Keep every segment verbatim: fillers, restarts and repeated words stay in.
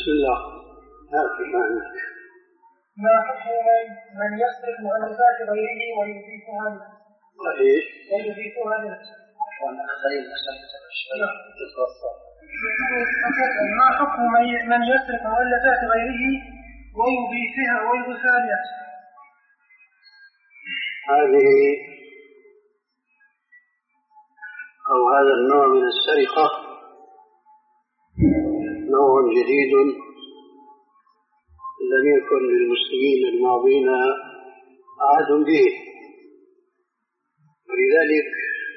بسم الله. ما حكم من يسرق مؤلفات غيره ويضيفها له؟ ايش؟ ويضيفها له. ما حكم من يسرق مؤلفات غيره ويضيفها ويضيفها له؟ هذه أو هذا النوع من السرقة نوع جديد لم يكن للمسلمين الماضين عهد به، ولذلك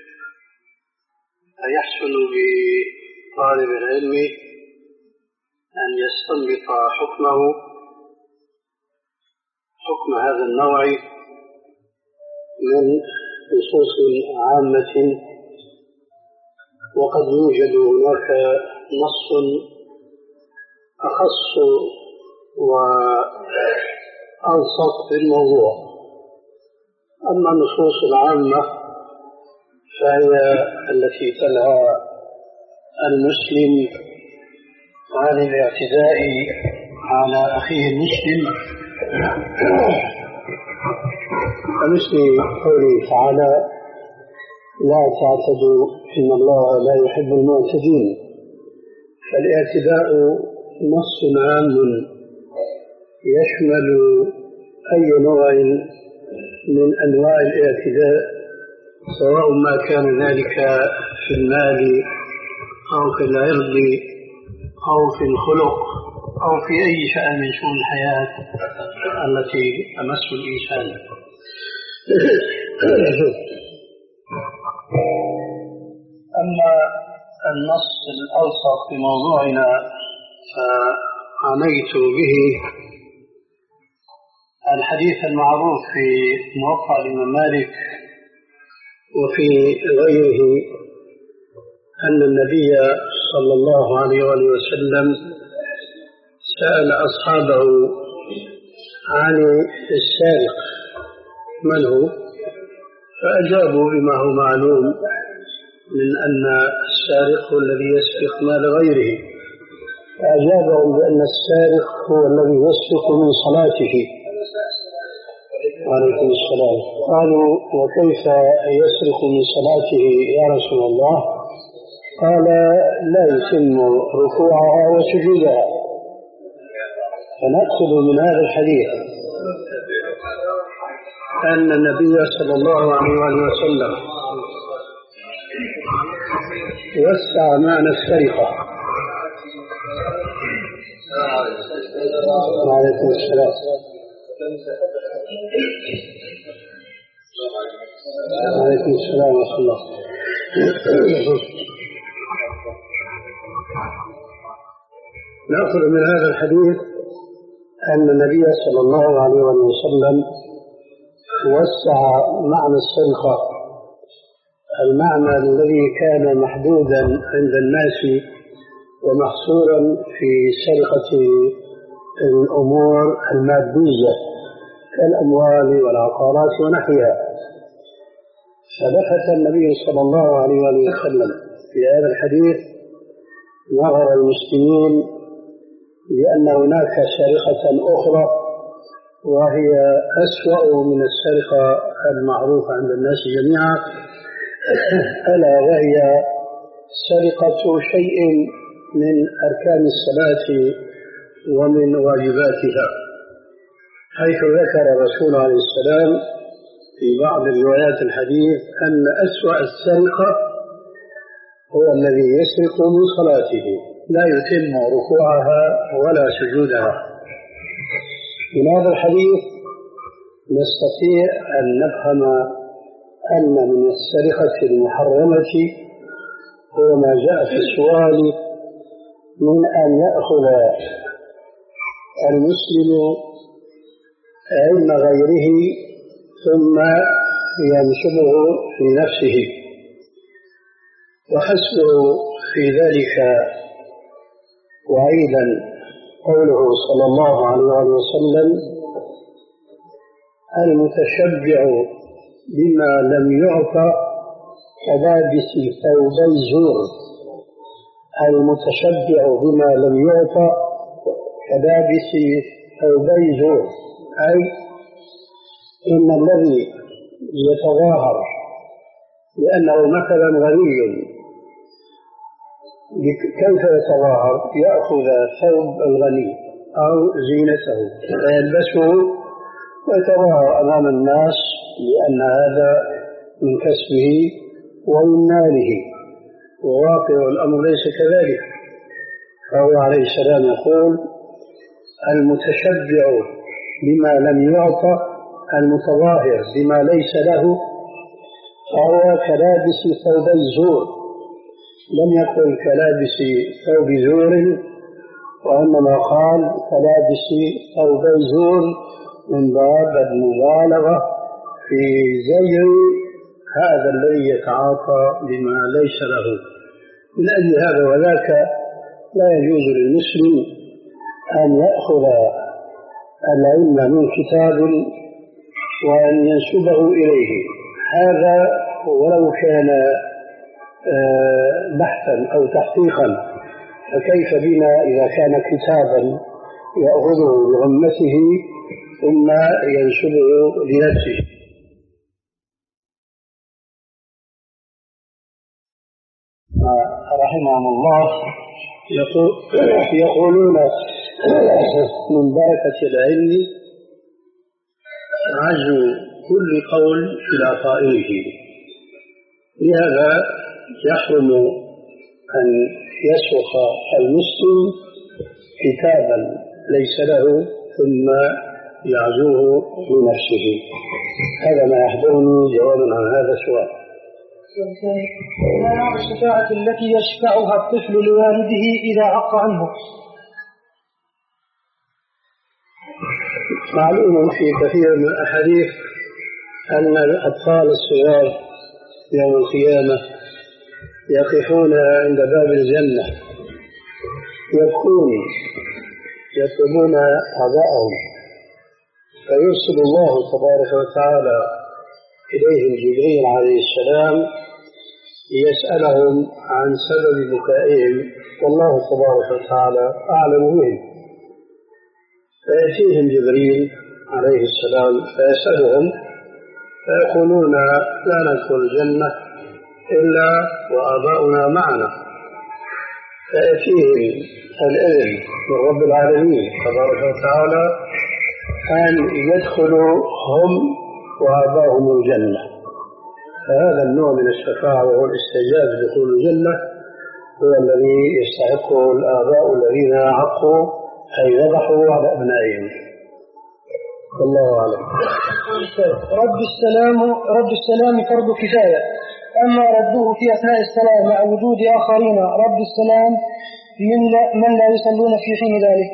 يحسن بطالب العلم أن يستنبط حكمه حكم هذا النوع من نصوص عامة، وقد يوجد هناك نص أخص وألصق في الموضوع. أما النصوص العامة فهي التي تنهى المسلم عن الاعتداء على أخيه المسلم، كمثل قوله تعالى: لا تعتدوا إن الله لا يحب المعتدين. فالاعتداء نص عام يشمل أي نوع من أنواع الاعتداء، سواء ما كان ذلك في المال أو في العرض أو في الخلق أو في أي شأن من شؤون الحياة التي تمس الإنسان. أما النص الألصق في موضوعنا فعنيت به الحديث المعروف في موطأ الإمام مالك وفي غيره أن النبي صلى الله عليه وسلم سأل أصحابه عن السارق من هو، فأجابوا بما هو معلوم من أن السارق هو الذي يسرق مال غيره، فأجابهم بأن السارق هو الذي يسرق من صلاته. وعليكم السلام. قالوا: وكيف يسرق من صلاته يا رسول الله؟ قال: لا يتم ركوعها وسجودها. فنأخذ من هذا الحديث أن النبي صلى الله عليه وسلم وسع معنى السرقة. وعليكم السلام. وعليكم السلام ورحمة الله. نأخذ من هذا الحديث أن النبي صلى الله عليه وسلم وسع معنى السرقة، المعنى الذي كان محدودا عند الناس ومحصورا في سرقة الأمور المادية كالأموال والعقارات ونحوها. فلفت النبي صلى الله عليه وسلم في هذا الحديث نظر المسلمين لأن هناك سرقة أخرى وهي أسوأ من السرقة المعروفة عند الناس جميعا، ألا وهي سرقة شيء من أركان الصلاة ومن واجباتها، حيث ذكر الرسول عليه السلام في بعض روايات الحديث أن أسوأ السرقة هو الذي يسرق من صلاته لا يتم ركوعها ولا سجودها. من هذا الحديث نستطيع أن نفهم أن من السرقة المحرمة هو ما جاء في السؤال من أن يأخذ المسلم علم غيره ثم ينسبه في نفسه، وحسبه في ذلك وعيدا قوله صلى الله عليه وسلم: المتشبع بما لم يعطى كلابس ثوبي الزور. المتشبع بما لم يعطى كلابس ثوبي زور، أي إن الذي يتظاهر لأنه مثلا غني كيف يتظاهر؟ يأخذ ثوب الغني أو زينته فيلبسه ويتظاهر أمام الناس لأن هذا من كسبه ومن ماله، وواقع الأمر ليس كذلك. فهو عليه السلام يقول: المتشبع بما لم يعطى المتظاهر بما ليس له فهو كلابس ثوب الزور. لم يقل كلابس ثوب زور، وإنما قال كلابس ثوب الزور من باب المبالغة في زجر هذا الذي يتعاطى بما ليس له. من أجل هذا وذاك لا يجوز للمسلم أن يأخذ العلم من كتاب وأن ينسبه إليه، هذا ولو كان بحثا أو تحقيقا، فكيف بنا إذا كان كتابا يأخذه بغمته ثم ينسبه لنفسه. رحمهم الله يقولون من بركة العلم عزو كل قول إلى قائله، لهذا يحرم أن يسوق المسلم كتابا ليس له ثم يعزوه لنفسه. هذا ما يحضرني جوابا عن هذا السؤال. ما نوع الشفاعة التي يشفعها الطفل لوالده إذا عق عنه؟ معلوم في كثير من الأحاديث أن الأطفال الصغار يوم القيامة يقفون عند باب الجنة يبكون يطلبون أعضاءهم، فيرسل الله تبارك وتعالى إليهم جبريل عليه السلام ليسألهم عن سبب بكائهم، والله تبارك وتعالى أعلم بهم. فيأتيهم جبريل عليه السلام فيسألهم فيقولون: لا ندخل الجنة إلا وآباؤنا معنا. فيأتيهم الإذن من رب العالمين تبارك وتعالى أن يدخلوا هم وآباؤهم الجنة. فهذا النوع من الشفاعة وهو الاستعجاب لدخول الجنة هو الذي يستحقه الآباء الذين عقوا أي ذبحوا على أبنائهم. والله أعلم. رد السلام رد السلام فرض كفاية، أما رده في أثناء الصلاة مع وجود آخرين رد السلام من لا, من لا يصلون في حين ذلك.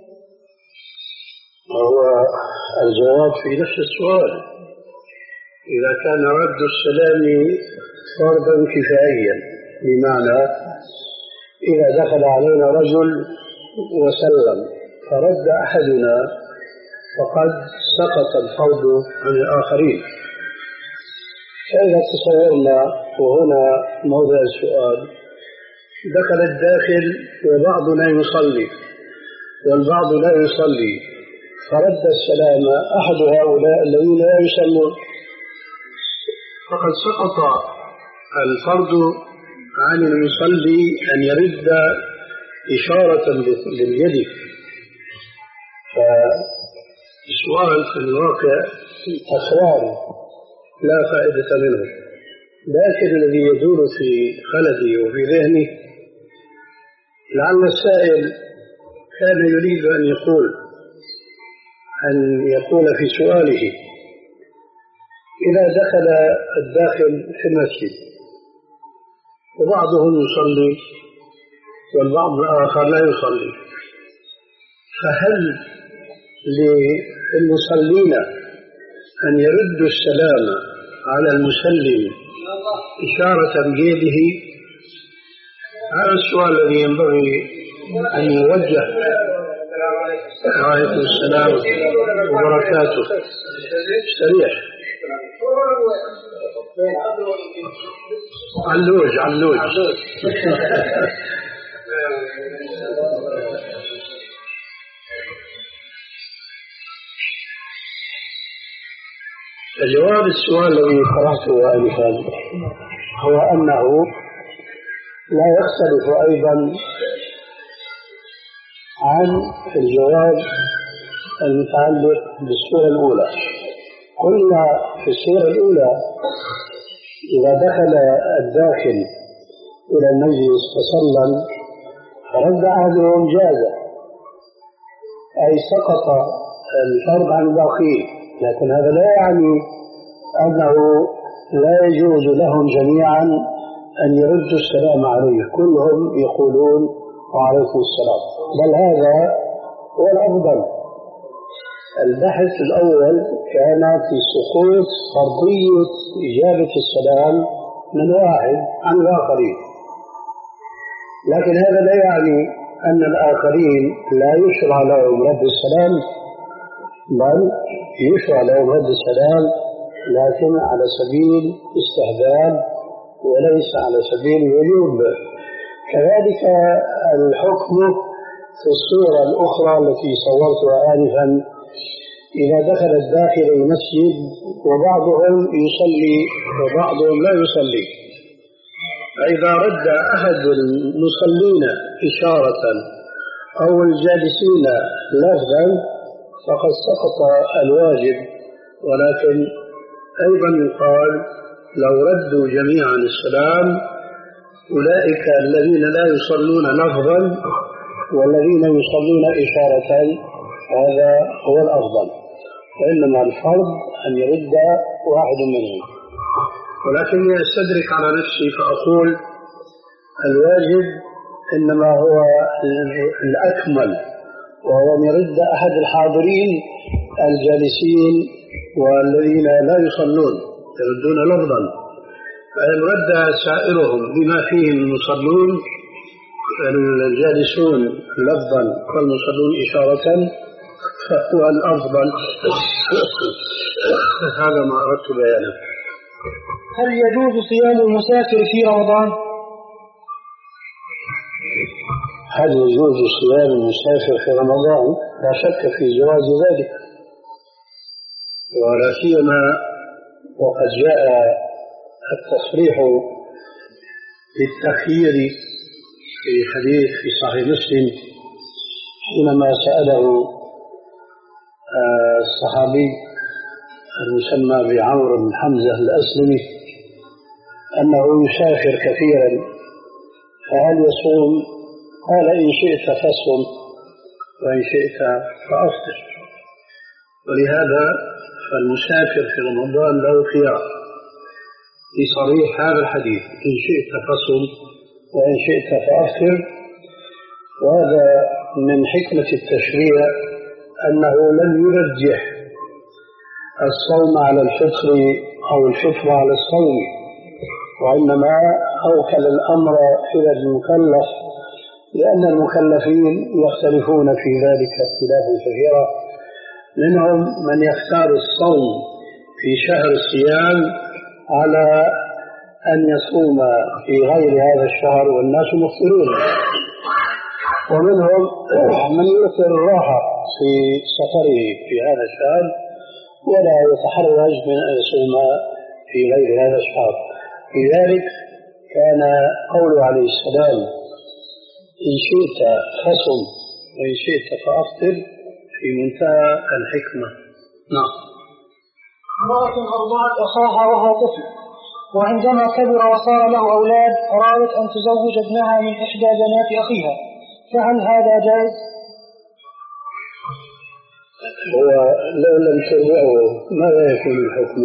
وهو الجواب في نفس السؤال. إذا كان رد السلام فرضا كفائيا بمعنى إذا دخل علينا رجل وسلم فرد أحدنا فقد سقط الفرض عن الآخرين. فإذا تصورنا وهنا موضع السؤال: دخل الداخل وبعضنا يصلي والبعض لا يصلي، فرد السلام أحد هؤلاء الذين لا يصلون، فقد سقط الفرض عن المصلي أن يرد إشارة باليد. فالسؤال في الواقع تكرار لا فائدة منه، لكن الذي يدور في خلدي وفي ذهني لعل السائل كان يريد أن يقول أن يقول في سؤاله: إذا دخل الداخل في المسجد وبعضهم يصلي والبعض الآخر لا يصلي، فهل للمصلين أن يردوا السلام على المسلم إشارة بيده؟ هذا السؤال الذي ينبغي أن يوجه. وعليكم السلام وبركاته. سريع. علوج علوج. جواب السؤال الذي طرحته آنفا هو أنه لا يختلف أيضا عن الجواب المتعلق بالسورة الأولى. قلنا في السورة الأولى إذا دخل الداخل إلى المجلس فسلم فرد أحدهم جازة، أي سقط الفرض عن الباقين، لكن هذا لا يعني أنه لا يجوز لهم جميعا أن يردوا السلام عليه، كلهم يقولون وعليكم السلام، بل هذا هو الأفضل. البحث الأول كان في سقوط فرضية إجابة السلام من واحد عن الآخرين، لكن هذا لا يعني أن الآخرين لا يشرع لهم رد السلام، بل يشرع لهم رد السلام لكن على سبيل استهبال وليس على سبيل الوجوب. كذلك الحكم في الصورة الأخرى التي صورتها آنفا، إذا دخل الداخل المسجد وبعضهم يصلي وبعضهم لا يصلي، فإذا رد أحد المصلين إشارة أو الجالسين لفظا فقد سقط الواجب، ولكن أيضا يقال لو ردوا جميعا السلام أولئك الذين لا يصلون لفظا والذين يصلون إشارة هذا هو الأفضل، وإنما الفرض أن يرد واحد منهم. ولكني أستدرك على نفسي فأقول الواجب إنما هو الأكمل، وهو أن يرد أحد الحاضرين الجالسين والذين لا يصلون يردون لفظا، فإن رد سائرهم بما فيهم المصلون الجالسون لفظا والمصلون إشارة فهو الأفضل. هذا ما أردت بيانه. هل يجوز صيام المسافر في رمضان؟ هل يجوز صيام المسافر في رمضان؟ لا شك في جواز ذلك، ولا سيما وقد جاء التصريح بالتخيير في حديث في صحيح مسلم حينما سأله الصحابي المسمى بعمرو بن حمزة الأسلمي أنه يسافر كثيرا فهل يصوم؟ قال إن شئت فصم وإن شئت فأفطر. ولهذا فالمسافر في رمضان له خيار في صريح هذا الحديث، إن شئت فصم وإن شئت فأفطر. وهذا من حكمة التشريع أنه لم يرجح الصوم على الفطر أو الفطر على الصوم، وإنما أوكل الأمر إلى المكلف، لأن المكلفين يختلفون في ذلك اختلافا كثيرا، منهم من يختار الصوم في شهر الصيام على أن يصوم في غير هذا الشهر والناس مفطرون، ومنهم من يؤثر الراحة في سفره في هذا الشهر ولا يتحرج من أن يصوم في غير هذا الشهر. لذلك كان قوله عليه السلام إن شئت فصم وإن شئت فأفطر في منتهى الحكمة. نعم. امرأة أرضعت أخاها وهو طفل، وعندما كبر وصار له أولاد أرادت أن تزوج ابنها من إحدى بنات أخيها، فهل هذا جائز؟ هو لو لم ترضعه ماذا يكون الحكم؟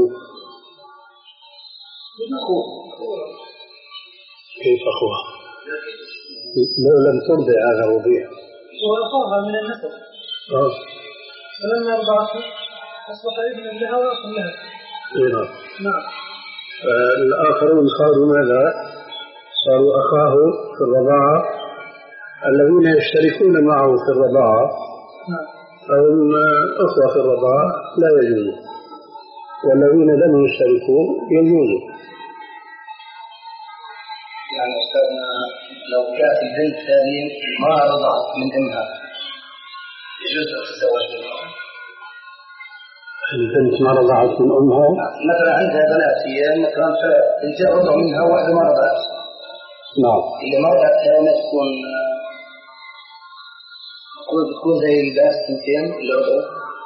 كيف أخوها؟ لو لم ترضع هذا الرضيع هو أخاها من النسب، آه. فلما رضعته أصبح ابنا لها وأخ لها. نعم. نعم. الآخرون صاروا ماذا؟ صاروا أخاه في الرضاعة، الذين يشتركون معه في الرضاعة فهم أخوة في الرضاعة لا يجوز، والذين لم يشتركوا يجوز. يعني أستاذنا لو جاءت البنت ثانية ما رضعت من أمها يجوز أن تتزوج منها؟ البنت ما رضعت من أمها؟ مثلا عندها بنات هي مثلا فإنجاء رضع منها واحدة ما رضعت. نعم. اللي ما رضعت كانت تكون بتكون زي الباس بنتين اللي رضعوا.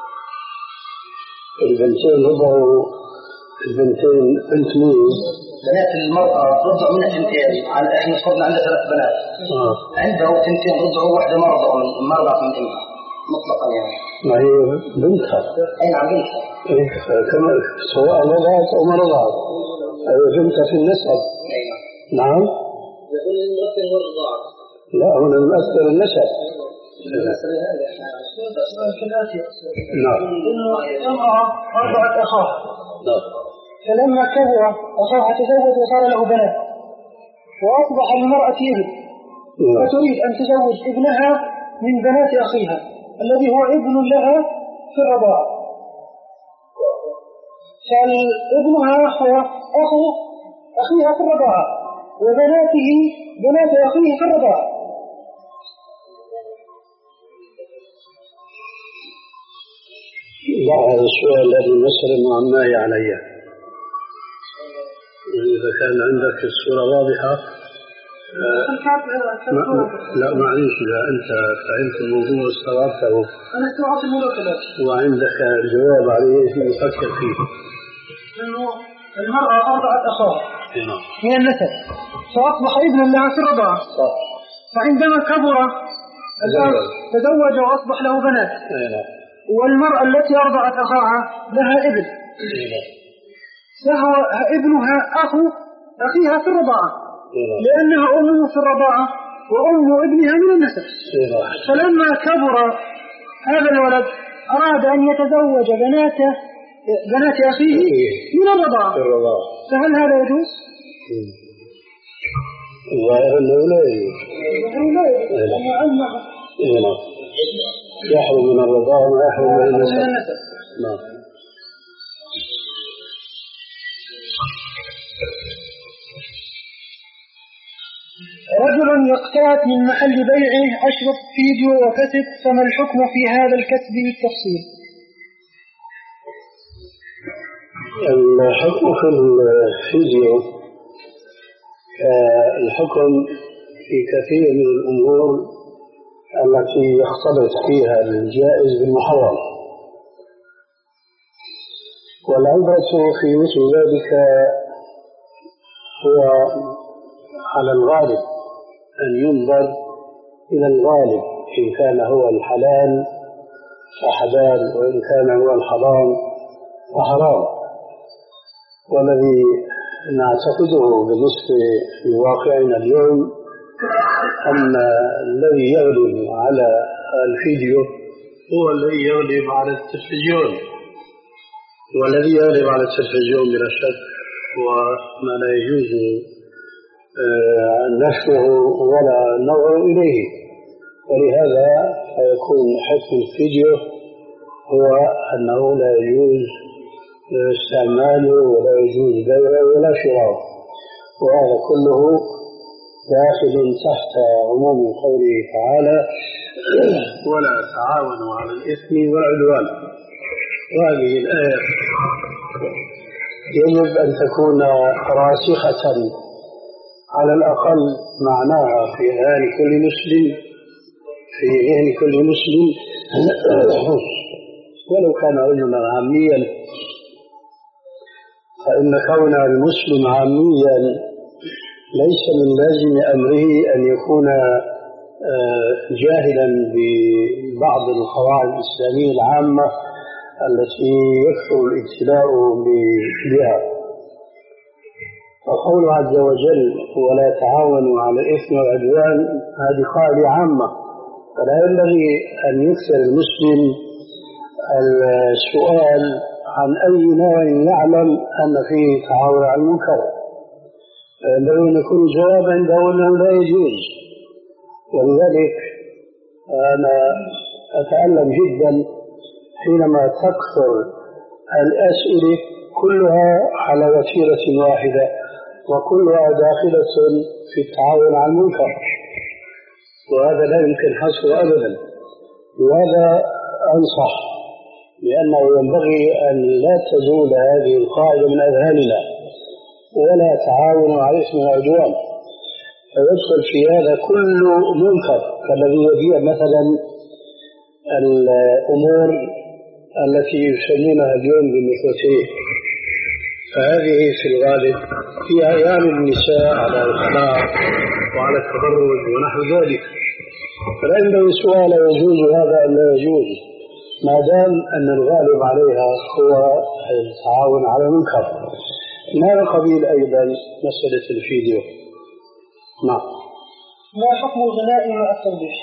البنتين رضعوا البنتين بنت مين؟ بنات المرأة رضعوا منها بنتين. على إحنا صرنا عندها ثلاث بنات. آه. عندها بنتين رضعوا واحدة ما رضعوا من ما رضعت من أمها مطلقا يعني. ما هي بنتها. أي نعم بنتها. إيه كما سواء رضعت أو ما رضعت. هي بنتها في النسب. أيوة. نعم. يقول المؤثر هو الرضاعة. لا هنا المؤثر النسب. المسألة هذه نعم. إنه امرأة أرضعت أخاها. نعم. فلما كبر أخاها تزوج وصار له بنات وأصبح للمرأة ابن فتريد أن تزوج ابنها من بنات أخيها الذي هو ابن لها في الرضاعة، فابنها هو أخو أخيها في الرضاعة وبناته بنات أخيه في الرضاعة. لا هذا السؤال الذي مسألة معماية علي. إذا كان عندك الصورة واضحة ما لا معليش إذا أنت فهمت الموضوع استوعبته أنا استوعبت الموضوع كذلك وعندك الجواب عليه يفكر فيه. إنه المرأة أرضعت أخاها من النسب فأصبح ابنا لها في الرضاعة، فعندما كبر تزوج وأصبح له بنات والمرأة التي أرضعت أخاها لها ابن فهو ابنها أخو أخيها في الرضاعة لأنها أمه في الرضاعة وأم ابنها من النسب. فلما كبر هذا الولد أراد أن يتزوج بنات بنات أخيه من الرضاعة، فهل هذا يجوز؟ الظاهر أنه لا يجوز. يحرم من الرضاعة ما يحرم من النسب. نعم. رجل يقتات من محل بيعه أشرف فيديو وكسب، فما الحكم في هذا الكسب بالتفصيل؟ الحكم في الفيديو الحكم في كثير من الأمور التي يختلط فيها الجائز بالمحرم، والعبرة في مثل ذلك هو على الغالب أن ينظر إلى الغالب، إن كان هو الحلال فحلال وإن كان هو الحرام فحرام. والذي نعتقده بالنسبة لواقعنا اليوم أن الذي يغلب على الفيديو هو الذي يغلب على التلفزيون، والذي يغلب على التلفزيون بلا شك هو ما لا يجوز نشره ولا النظر إليه، ولهذا فيكون حكم الفيديو هو أنه لا يجوز استعماله ولا يجوز بيعه ولا شراءه، وهذا كله داخل تحت عموم قوله تعالى ولا تعاونوا على الإثم والعدوان. وهذه الآية يجب أن تكون راسخة على الأقل معناها في ذهن كل مسلم في ذهن كل مسلم ولو كان رجلا عاميا، فإن كون المسلم عاميا ليس من لازم أمره أن يكون جاهلا ببعض القواعد الإسلامية العامة التي يكثر الابتلاء بها. فقول عز وجل ولا تعاونوا على الإثم والعدوان هذه قاعدة عامة، فلا ينبغي أن يكثر المسلم السؤال عن أي نوع يعلم أن فيه تعاون على المنكر، فينبغي أن يكون الجواب عنده أنه لا يجوز. ولذلك أنا أتألم جدا حينما تكثر الأسئلة كلها على وتيرة واحدة وكلها داخلة في التعاون على المنكر، وهذا لا يمكن حصره أبدا. وهذا أنصح لأنه ينبغي أن لا تزول هذه القاعدة من أذهاننا، ولا تعاون على الإثم والعدوان، فيدخل في هذا كل منكر كالذي يبيع مثلا الأمور التي يسمونها اليوم بالنيكوتين، فهذه في الغالب في أيام النساء على الإخلاق وعلى التبرج ونحو ذلك، فلا ينبغي سؤال يجوز هذا أم لا يجوز، ما دام أن الغالب عليها هو التعاون على المنكر. من هذا القبيل أيضا مسألة الفيديو. نعم. ما حكم الغناء مع التوضيح؟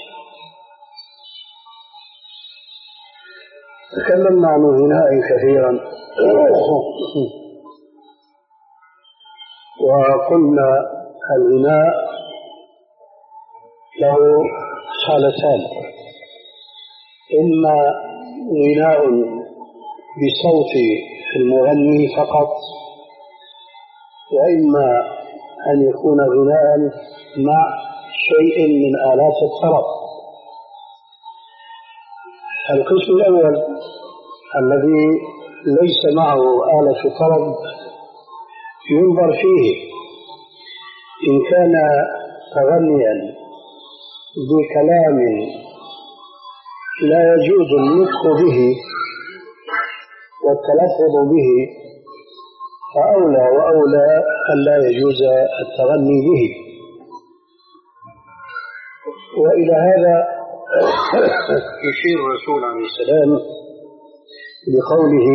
تكلمنا عن الغناء كثيرا وقلنا الغناء له حالتان: إما غناء بصوت المغني فقط، وإما أن يكون غناء مع شيء من آلات الطرب. القسم الأول الذي ليس معه آلة طرب ينظر فيه إن كان تغنيا بكلام لا يجوز النطق به والتلفظ به، فأولى وأولى أن لا يجوز التغني به. وإلى هذا يشير الرسول عليه السلام بقوله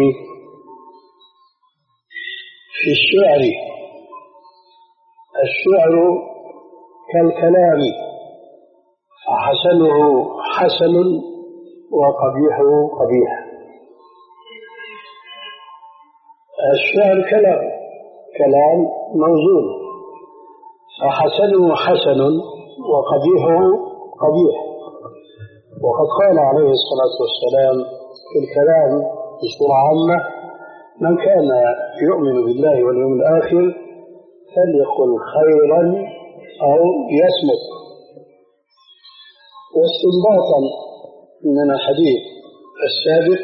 في الشعر: الشعر كالكلام، حسنه حسن وقبيحه قبيح. الشعر كلام كلام موزون، فحسنه حسن وقبيحه قبيح. وقد قال عليه الصلاة والسلام في الكلام بصورة عامة: من كان يؤمن بالله واليوم الآخر فليقل خيرا أو يصمت. واستنباطا من الحديث السابق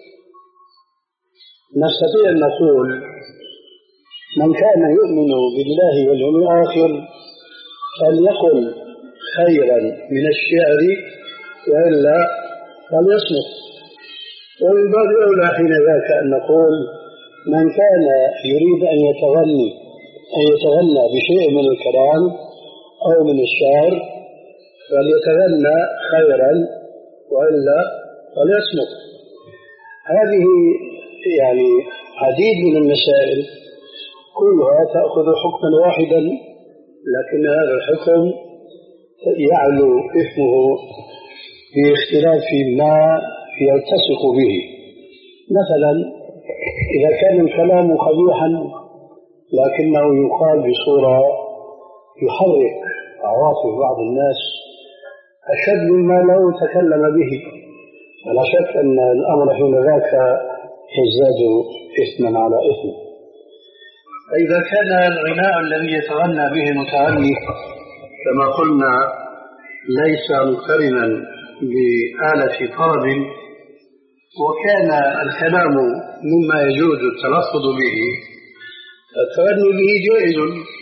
نستطيع أن نقول: من كان يؤمن بالله واليوم الآخر فليقل خيرا من الشعر وإلا فليصمت. ومن باب أولى حين ذاك أن نقول: من كان يريد أن يتغني أن يتغنى بشيء من الكلام أو من الشعر فليتغنى خيرا وإلا فليصمت. هذه يعني عديد من المسائل كلها تأخذ حكما واحدا، لكن هذا الحكم يعلو إثمه باختلاف ما يلتصق به. مثلا إذا كان الكلام قبيحا لكنه يقال بصورة يحرك عواطف بعض الناس أشد مما لو تكلم به، ولا شك أن الأمر حين ذاك يزداد إثما على إثم. فإذا كان الغناء الذي يتغنى به المتغني كما قلنا ليس مقترنا بآلة طرب، وكان الكلام مما يجوز التلفظ به، التغني به جائز،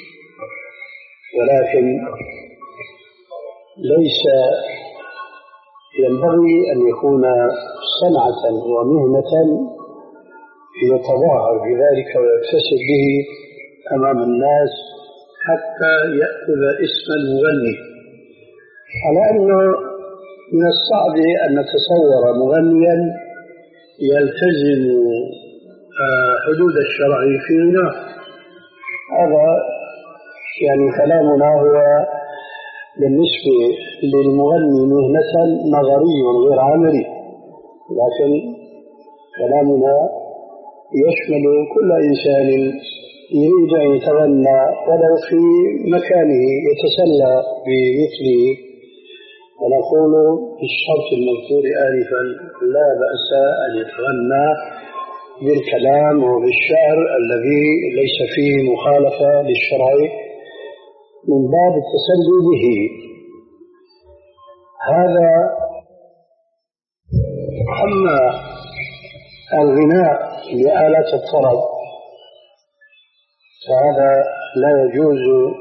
ولكن ليس ينبغي أن يكون صنعة ومهنة يتظاهر بذلك ويكتسب به أمام الناس حتى يأخذ اسم المغني. على أنه من الصعب أن نتصور مغنيا يلتزم حدود الشرع في غناه. هذا يعني كلامنا هو بالنسبة للمغني مهنة نظري غير عملي، لكن كلامنا يشمل كل إنسان يريد أن يتغنى ولو في مكانه يتسلى بمثله، ونقول بالشرط المذكور آنفا لا بأس أن يتغنى بالكلام وبالشعر الذي ليس فيه مخالفة للشرع من باب التسلي به. هذا. أما الغناء بآلات الطرب فهذا لا يجوز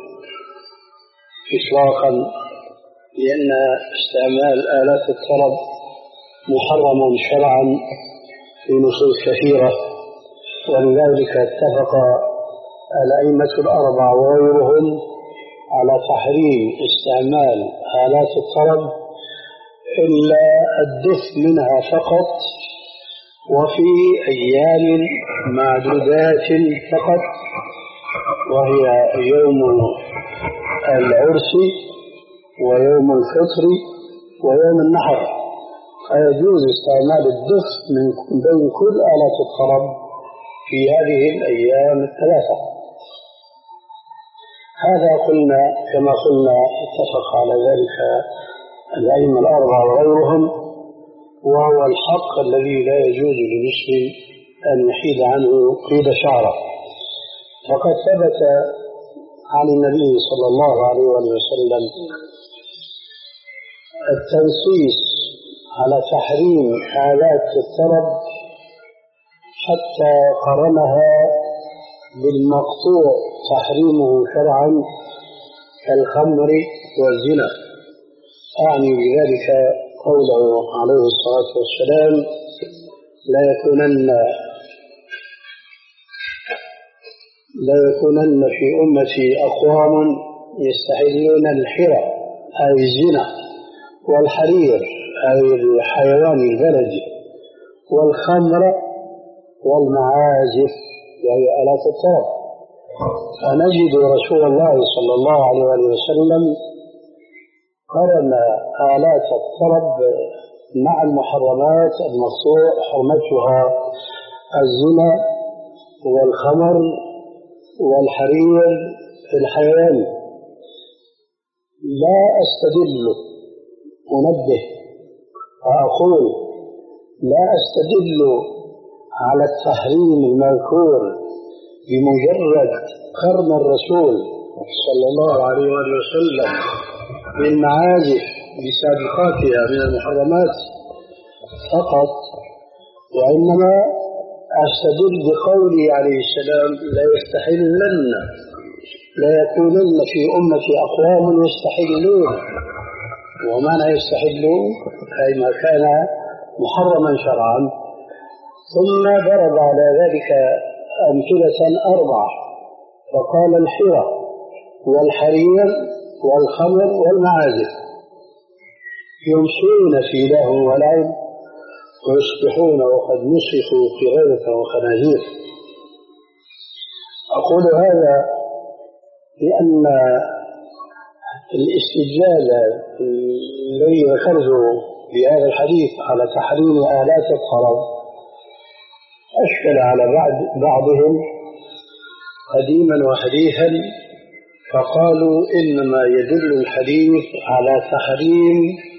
إطلاقا، لأن استعمال آلات الطرب محرم شرعا في نصوص كثيرة، ولذلك اتفق الأئمة الأربعة وغيرهم على تحريم استعمال آلات الطرب إلا الدف منها فقط، وفي أيام معدودات فقط، وهي يوم العرس ويوم الفطر ويوم النحر، فيجوز استعمال الدف من بين كل آلات الطرب في هذه الأيام الثلاثة. هذا قلنا كما قلنا اتفق على ذلك الأئمة الأربعة وغيرهم، وهو الحق الذي لا يجوز للمسلم أن يحيد عنه قيد شعره. وقد ثبت عن النبي صلى الله عليه وسلم التنصيص على تحريم آلات الطرب حتى قرنها بالمقطوع تحريمه شرعا كالخمر والزنا، أعني بذلك قوله عليه الصلاة والسلام: لا يكونن لا يكونن في أمتي أقوام يستحلون الحرى أي الزنا، والحرير أي الحيوان البلدي، والخمر والمعازف وهي آلات الطرب. فنجد رسول الله صلى الله عليه وسلم قرن آلات الطرب مع المحرمات المقطوع حرمتها الزنا والخمر والحرير في الحيوان. لا أستدل أنبه وأقول لا أستدل على التحريم المذكور بمجرد قرن الرسول صلى الله عليه وسلم بالمعازف بسابقاتها من المحرمات فقط، وإنما أستدل بقوله عليه السلام: لا يستحلن لا يكونن في أمتي أقوام يستحلون. ومعنى يستحلون أي ما كان محرما شرعا. ثم ضرب على ذلك أمثلة أربعة، فقال: الحرى والحرير والخمر والمعازف يمسون في لهو ولعب ويصبحون وقد نسخوا قردة وخنازير. أقول هذا لأن الاستدلال الذي ذكرته بهذا الحديث على تحريم آلات الطرب أشكل على بعض بعضهم قديما وحديثا، فقالوا إنما يدل الحديث على تحريم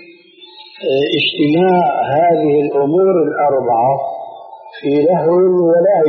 اجتماع هذه الأمور الأربعة في لهو ولعب.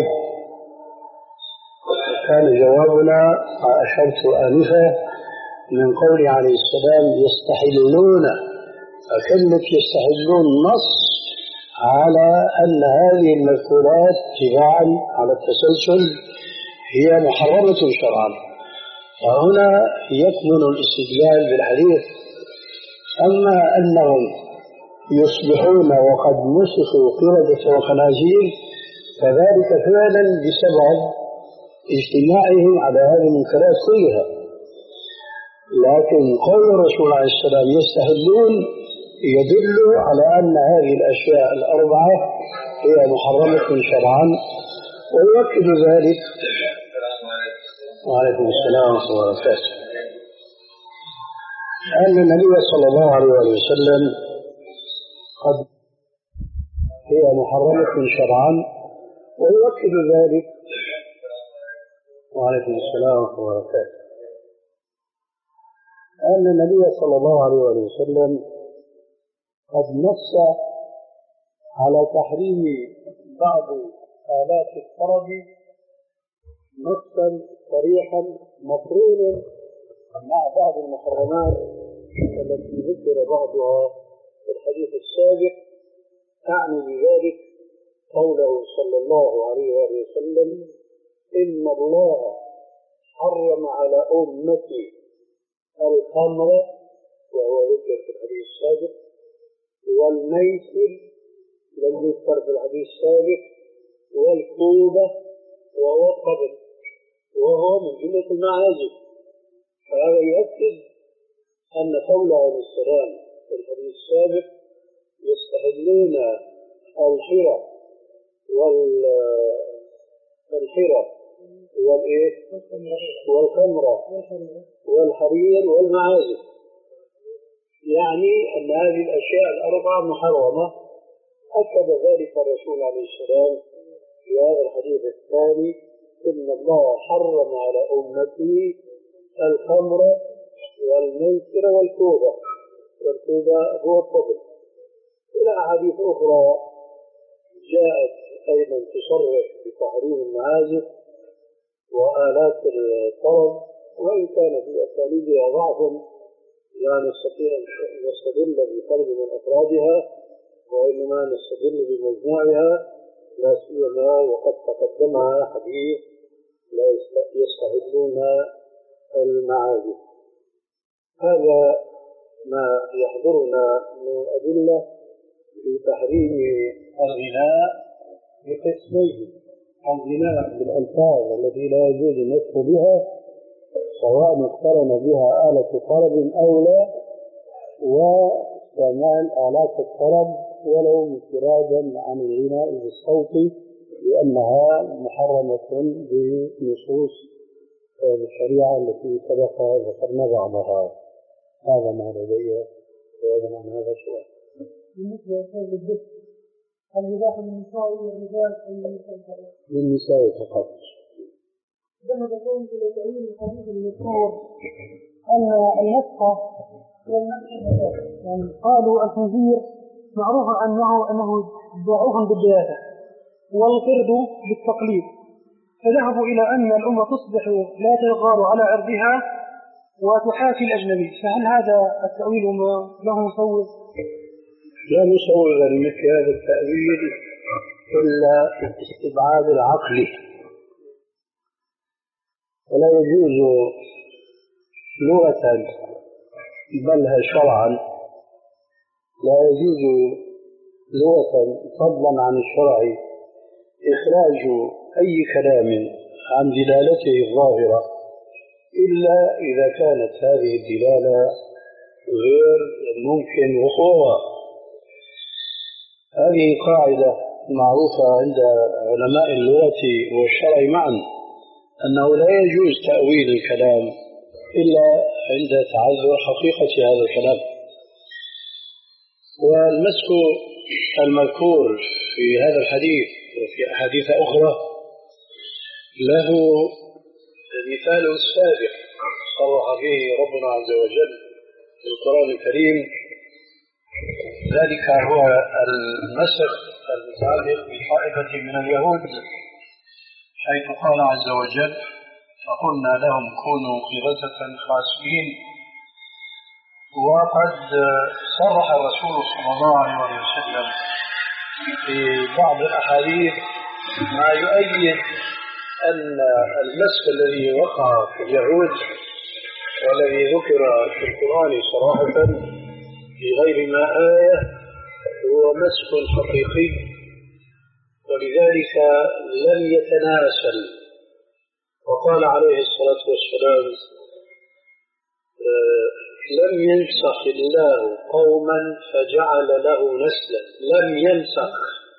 كان جوابنا ما أشرت آنفا من قول عليه السلام: يستحلون. فكلمة يستحلون نص على أن هذه المذكورات تباعا على التسلسل هي محرمة شرعا، وهنا يكمن الاستدلال بالحديث. أما أنهم يصبحون وقد نسخوا قردة وخنازير فذلك فعلا بسبب اجتماعهم على هذه المنكرات كلها، لكن قول الرسول عليه السلام يستحلون يدل على أن هذه الأشياء الأربعة هي محرمة شرعا. ويؤكد ذلك وعليكم السلام ورحمة الله وبركاته أن النبي صلى الله عليه وسلم قد هي محرمة شرعا. ويؤكد ذلك وعليكم السلام ورحمة الله وبركاته أن النبي صلى الله عليه وسلم قد نص على تحريم بعض آلات الطرب نصا صريحا مقرونا مع بعض المحرمات التي ذكر بعضها في الحديث السابق، تعني بذلك قوله صلى الله عليه وآله وسلم: إن الله حرم على أمتي الخمر، وهو ذكر في الحديث السابق، والميسر لم يذكر في الحديث السابق، والكوبة وهو الطبل، وهو من جملة المعازف. فهذا يؤكد أن قوله عليه السلام في الحديث السابق: يستحلون الحرى والحرى والإيه والخمر والحرير والمعازف، يعني أن هذه الأشياء الأربعة محرمة. أكد ذلك الرسول عليه السلام في هذا الحديث الثاني: إن الله حرم على أمتي الخمر والميسر والكوبة، والكوبة هو الطبل. إلى أحاديث أخرى جاءت أيضا تصرح بتحريم المعازف وآلات الطرب، وإن كان في أساليبها ضعف لا نستطيع أن نستدل بفرد من أفرادها، وإنما نستدل بمجموعها، لا سيما وقد تقدمها حديث لا يستحلون المعازف. هذا ما يحضرنا من أدلة في تحريم الغناء بقسمين: الغناء بالألفاظ التي لا يجوز النطق بها سواء اقترن بها آلة طرب أو لا، واستعمال آلات الطرب ولو انفرادا عن الغناء بالصوت، لأنها محرمة بنصوص الشريعة التي سبق ذكرنا بعضها. هذا ما لدي، وهذا معنى هذا السؤال. بالنسبة لهذا الدفء، هل يباح للنساء والرجال أن يستمتعوا؟ للنساء فقط. ذهب قوم إلى تعيين الحديث المذكور أن النسخة يعني قالوا الخنزير معروف أنه أنه ضعوف بالدياثة، والقرد بالتقليد، فذهبوا إلى أن الأمة تصبح لا تغار على عرضها وتحاكي الأجنبي. فهل هذا التأويل له مصور؟ لا مصور لمثل هذا التأويل إلا استبعاد العقل، ولا يجوز لغة بل شرعا، لا يجوز لغة فضلا عن الشرع إخراج أي كلام عن دلالته الظاهرة إلا إذا كانت هذه الدلالة غير ممكن وقوعها. هذه قاعدة معروفة عند علماء اللغة والشرع معا، أنه لا يجوز تأويل الكلام إلا عند تعذر حقيقة هذا الكلام. والمسك المذكور في هذا الحديث وفي أحاديث أخرى له مثال سابق صرح به ربنا عز وجل في القرآن الكريم، ذلك هو المسخ المتعلق بطائفة من اليهود، حيث قال عز وجل: فقلنا لهم كونوا قردة خاسئين. وقد صرح الرسول صلى الله عليه وسلم في بعض الأحاديث ما يؤيد أن المسخ الذي وقع في اليهود والذي ذكر في القرآن صراحة في غير ما آية هو مسخ حقيقي، ولذلك لم يتناسل. وقال عليه الصلاة والسلام: لم ينسخ الله قوما فجعل له نسلا. لم ينسخ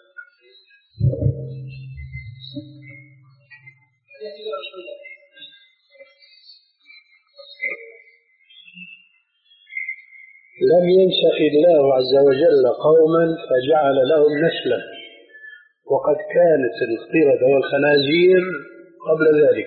لم ينسخ الله عز وجل قوما فجعل لهم نسلا، وقد كانت القردة والخنازير قبل ذلك.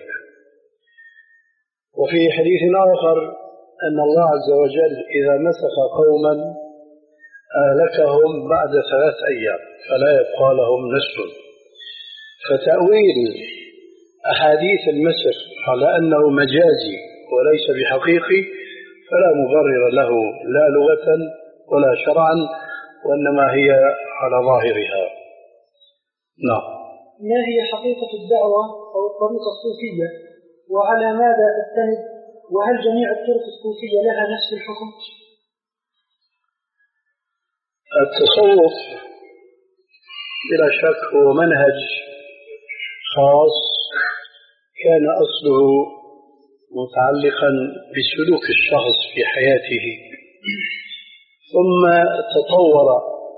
وفي حديث آخر أن الله عز وجل إذا مسخ قوما أهلكهم بعد ثلاث أيام فلا يبقى لهم نسل. فتأويل أحاديث المسخ على أنه مجازي وليس بحقيقي فلا مبرر له لا لغة ولا شرعا، وإنما هي على ظاهرها. نعم. ما هي حقيقة الدعوة أو الطريقة الصوفية وعلى ماذا تستند، وهل جميع الطرق الصوفية لها نفس الحكم؟ التصوف بلا شك هو منهج خاص كان أصله متعلقا بسلوك الشخص في حياته، ثم تطور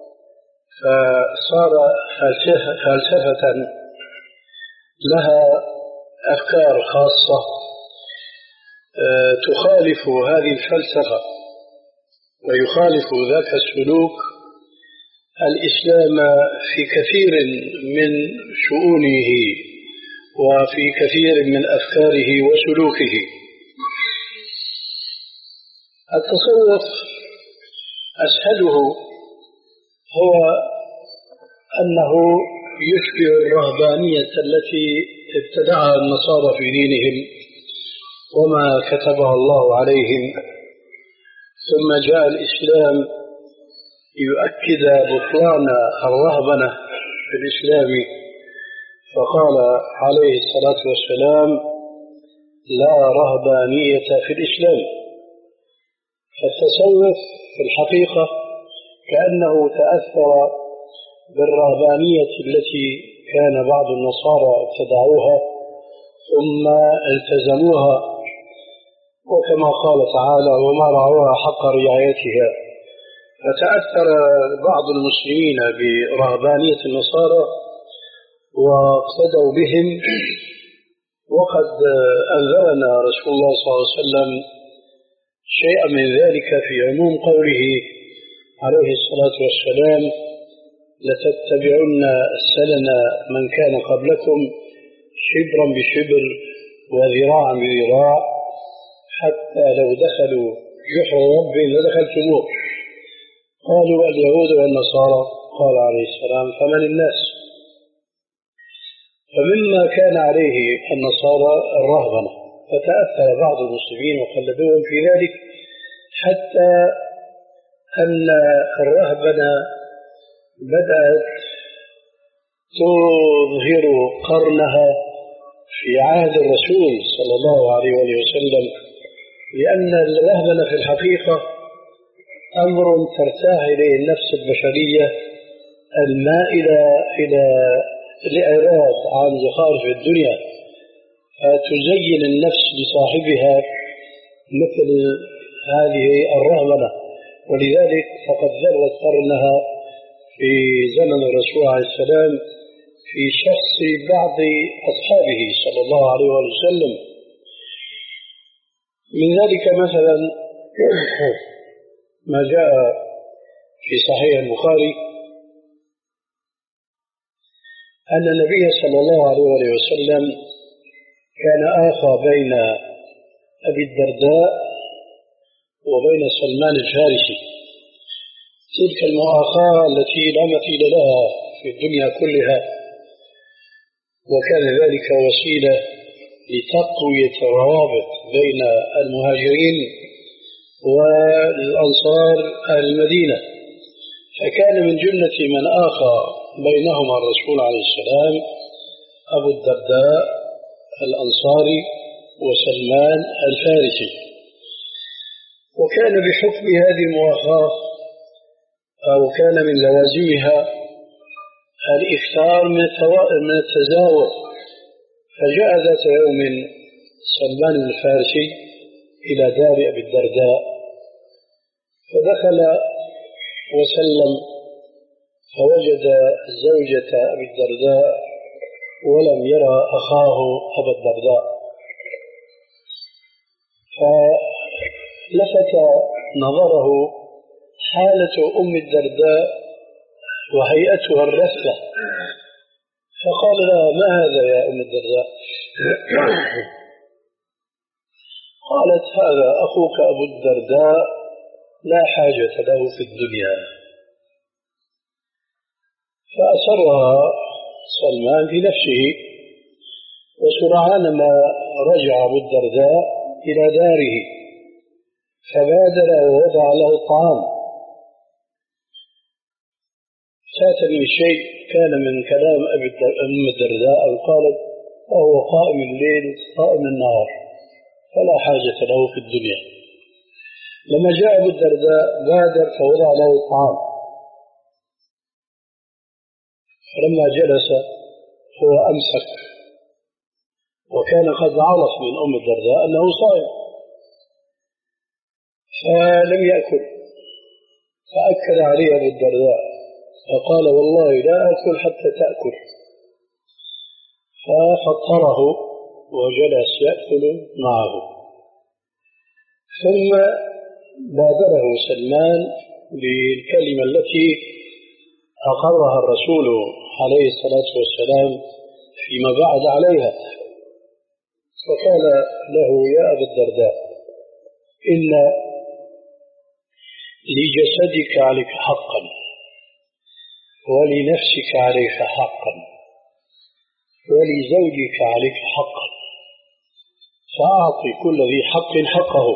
فصار فلسفة لها أفكار خاصة تخالف هذه الفلسفة ويخالف ذاك السلوك الإسلام في كثير من شؤونه وفي كثير من أفكاره وسلوكه. التصوف أسهله هو أنه يشبه الرهبانية التي ابتدعها النصارى في دينهم وما كتبها الله عليهم، ثم جاء الإسلام يؤكد بطلان الرهبنة في الإسلام، فقال عليه الصلاة والسلام: لا رهبانية في الإسلام. فالتصوف في الحقيقة كأنه تأثر بالرهبانية التي كان بعض النصارى ابتدعوها ثم التزموها، وكما قال تعالى: وما رعوها حق رعايتها. فتأثر بعض المسلمين برهبانية النصارى واقتدوا بهم، وقد أنذرنا رسول الله صلى الله عليه وسلم شيئا من ذلك في عموم قوله عليه الصلاة والسلام: لتتبعن سنن من كان قبلكم شبرا بشبر وذراعا بذراع حتى لو دخلوا جحر رب لدخلتموه. قالوا: اليهود والنصارى. قال عليه السلام: فمن الناس؟ فمما كان عليه النصارى الرهبنة، فتأثر بعض المسلمين وقلدوهم في ذلك، حتى أن الرهبنة بدأت تظهر قرنها في عهد الرسول صلى الله عليه وسلم، لأن الرهبنة في الحقيقة أمر ترتاح إليه النفس البشرية المائلة إلى الإعراض عن زخارف الدنيا، فتزين النفس لصاحبها مثل هذه الرهبنة، ولذلك فقد ذرت قرنها في زمن الرسول عليه السلام في شخص بعض أصحابه صلى الله عليه وسلم. من ذلك مثلا ما جاء في صحيح البخاري أن النبي صلى الله عليه وسلم كان آخى بين أبي الدرداء وبين سلمان الفارسي، تلك المؤاخاة التي لا مثيل لها في الدنيا كلها، وكان ذلك وسيلة لتقوية الروابط بين المهاجرين والأنصار المدينة. فكان من جملة من آخى بينهما الرسول عليه السلام أبو الدرداء الأنصاري وسلمان الفارسي، وكان بحكم هذه المؤاخاة أو كان من لوازمها الإكثار من التزاور. فجاء ذات يوم سلمان الفارسي إلى دار أبي الدرداء، فدخل وسلم فوجد زوجة أبي الدرداء ولم يرى أخاه أبا الدرداء، فلفت نظره حالة أم الدرداء وهيئتها الرثة، فقال لها: ما هذا يا أم الدرداء؟ قالت: هذا أخوك أبو الدرداء لا حاجة له في الدنيا. فأسرها سلمان في نفسه، وسرعان ما رجع أبو الدرداء إلى داره فبادر ووضع له الطعام. فات من الشيء كان من كلام أم الدرداء قالت وهو قائم الليل قائم النهار فلا حاجة له في الدنيا. لما جاء أبو الدرداء بادر فوضع له الطعام، فلما جلس هو أمسك، وكان قد عرف من أم الدرداء أنه صائم فلم يأكل، فأكد عليه أبو الدرداء فقال والله لا أكل حتى تأكل، ففطره وجلس يأكل معه. ثم بادره سلمان بالكلمة التي أقرها الرسول عليه الصلاة والسلام فيما بعد عليها، فقال له يا أبا الدرداء إن لجسدك عليك حقا ولنفسك عليك حقا ولزوجك عليك حقا، فأعطي كل ذي حق حقه.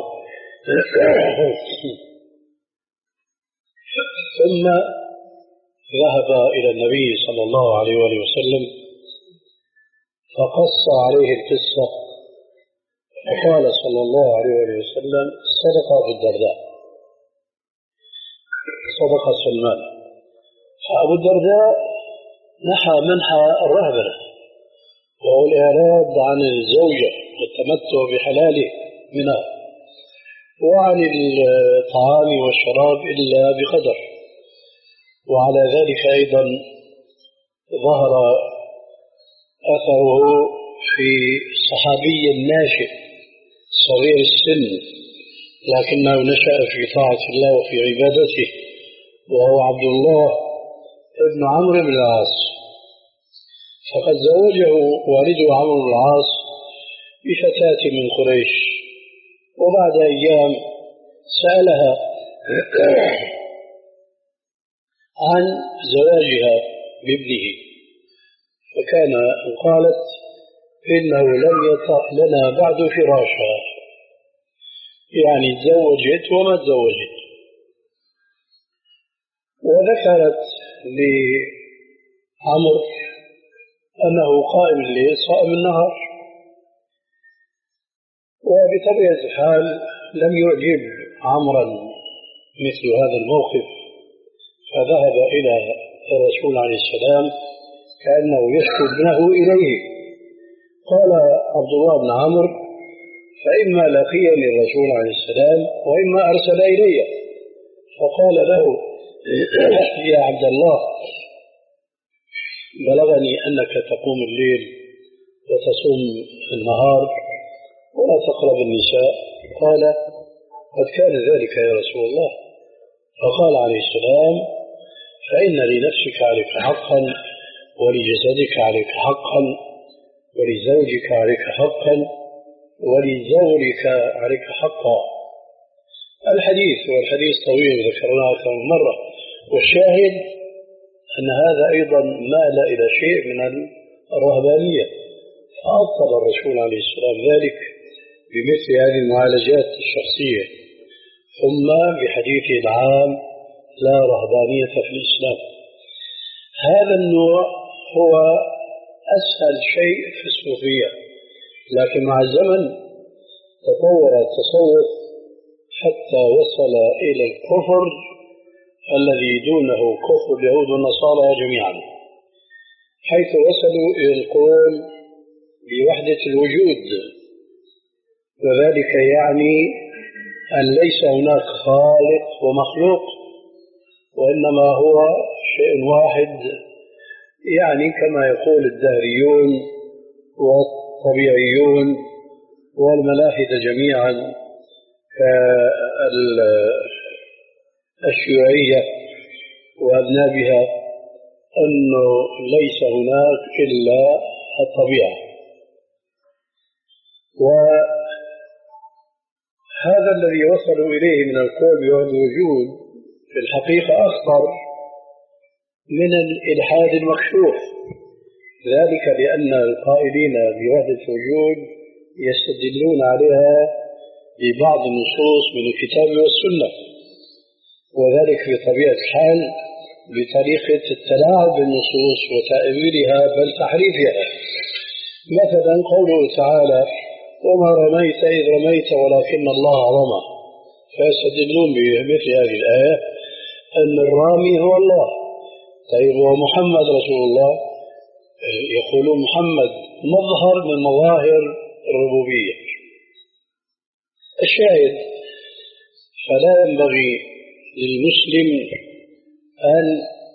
ثم ذهب إلى النبي صلى الله عليه وآله وسلم فقص عليه القصة، فقال صلى الله عليه وآله وسلم صدق أبو الدرداء، صدق سلمان. فأبو الدرداء نحى منحى الرهبة وهو الإعراض عن الزوجة والتمتع بحلاله منها، وعن الطعام والشراب إلا بقدر. وعلى ذلك أيضا ظهر أثره في صحابي ناشئ صغير السن لكنه نشأ في طاعة الله وفي عبادته، وهو عبد الله ابن عمرو بن العاص، فقد زوجه والده عمرو بن العاص بفتاة من قريش، وبعد أيام سألها عن زواجها بابنه، فكان قالت إنه لم يطأ لنا بعد فراشها، يعني تزوجت وما تزوجت. وذكرت لعمر أنه قائم الليل صائم النهار، وبطبيعة الحال لم يعجب عمرا مثل هذا الموقف، فذهب إلى الرسول عليه السلام كأنه يشكو ابنه إليه. قال عبد الله بن عمرو فإما لقيني الرسول عليه السلام وإما أرسل إلي، فقال له يا عبد الله بلغني أنك تقوم الليل وتصوم النهار ولا تقرب النساء. قال قد كان ذلك يا رسول الله. فقال عليه السلام فإن لنفسك عليك حقا ولجسدك عليك حقا ولزوجك عليك حقا ولزورك عليك حقا. الحديث والحديث طويل ذكرناه أكثر من مرة، والشاهد أن هذا أيضا مال إلى شيء من الرهبانية، فأبطل الرسول عليه السلام ذلك بمثل هذه المعالجات الشخصية، ثم بحديثه العام لا رهبانية في الإسلام. هذا النوع هو أسهل شيء في الصوفية، لكن مع الزمن تطور التصوف حتى وصل إلى الكفر الذي دونه كفر اليهود والنصارى جميعا، حيث وصلوا إلى القول بوحدة الوجود، وذلك يعني أن ليس هناك خالق ومخلوق، وإنما هو شيء واحد، يعني كما يقول الدهريون والطبيعيون والملاحدة جميعا كالشيوعية وأذنابها، أنه ليس هناك إلا الطبيعة. وهذا الذي وصلوا إليه من القول بوحدة الوجود في الحقيقة أخطر من الإلحاد المكشوف، ذلك لأن القائلين بوحدة الوجود يستدلون عليها ببعض النصوص من الكتاب والسنة، وذلك في طبيعة الحال بطريقة التلاعب بالنصوص وتأويلها بل تحريفها. مثلا قوله تعالى وما رميت إذ رميت ولكن الله رمى، فيستدلون بمثل هذه الآية أن الرامي هو الله. طيب ومحمد رسول الله، يقولون محمد مظهر من مظاهر الربوبية. الشاهد فلا ينبغي للمسلم أن